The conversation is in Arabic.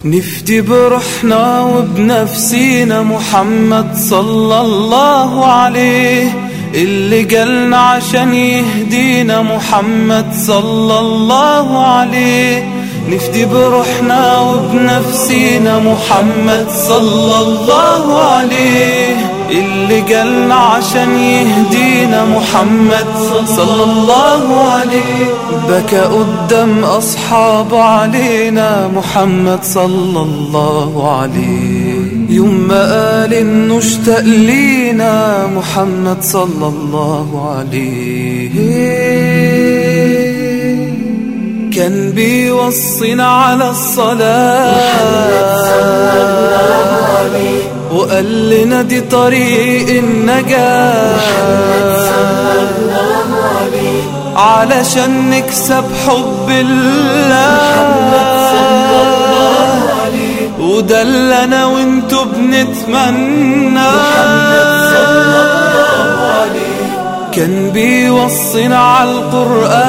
نفدي بروحنا وبنفسينا محمد صلى الله عليه، اللي جالنا عشان يهدينا محمد صلى الله عليه. نفدي بروحنا وبنفسينا محمد صلى الله عليه، اللي جالنا عشان يهدينا محمد صلى الله عليه. بكى قدام أصحابه علينا محمد صلى الله عليه، يوم ما قال إنه اشتاق لينا محمد صلى الله عليه. كان بيوصينا على الصلاة وقال لنا دي طريق النجاة، علشان نكسب حب الله، وده اللي انا وانتو بنتمنى. كان بيوصينا على القرآن